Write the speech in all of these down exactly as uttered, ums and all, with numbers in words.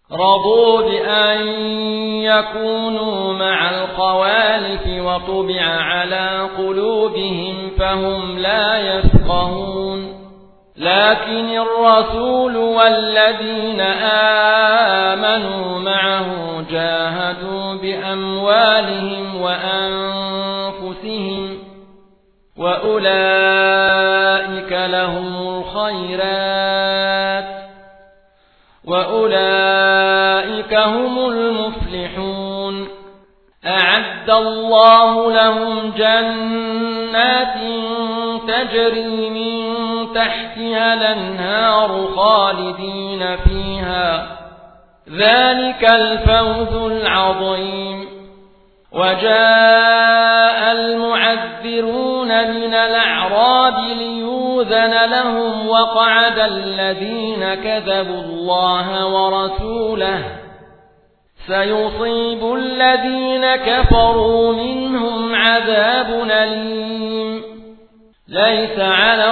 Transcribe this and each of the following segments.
رضوا بأن يكونوا مع الخوالف وطبع على قلوبهم فهم لا يفقهون لكن الرسول والذين آمنوا معه جاهدوا بأموالهم وأنفسهم وأولئك لهم الخيرات وأولئك هم المفلحون أعد الله لهم جنات تجري من تحتها الأنهار خالدين فيها ذلك الفوز العظيم وجاء المعذرون من الأعراب ليؤذن لهم وقعد الذين كذبوا الله ورسوله سيصيب الذين كفروا منهم عذاب أليم ليس على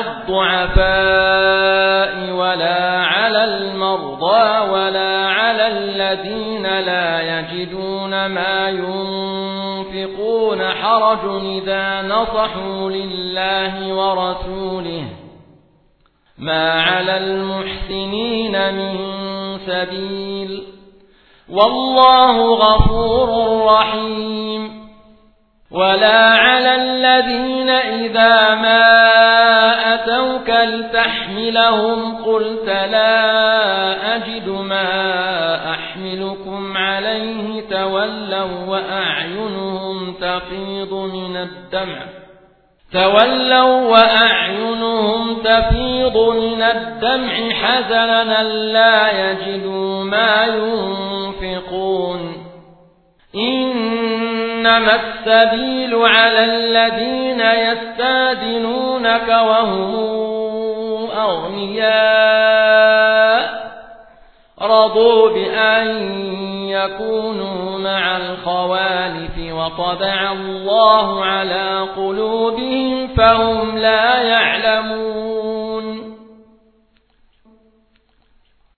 الضعفاء ولا على المرضى ولا على الذين لا يجدون ما ينفقون حرج إذا نصحوا لله ورسوله ما على المحسنين من سبيل والله غفور رحيم ولا على الذين إذا ما أتوك لتحملهم قلت لا أجد ما أحملكم عليه تولوا وأعينهم تفيض من الدمع تولوا وأعينهم تفيض من الدمع حزنا لا يجدوا ما ينفقون إنما السبيل على الذين يستاذنونك وهم أغنياء رضوا بأن يكونوا مع الخوالف وطبع الله على قلوبهم فهم لا يعلمون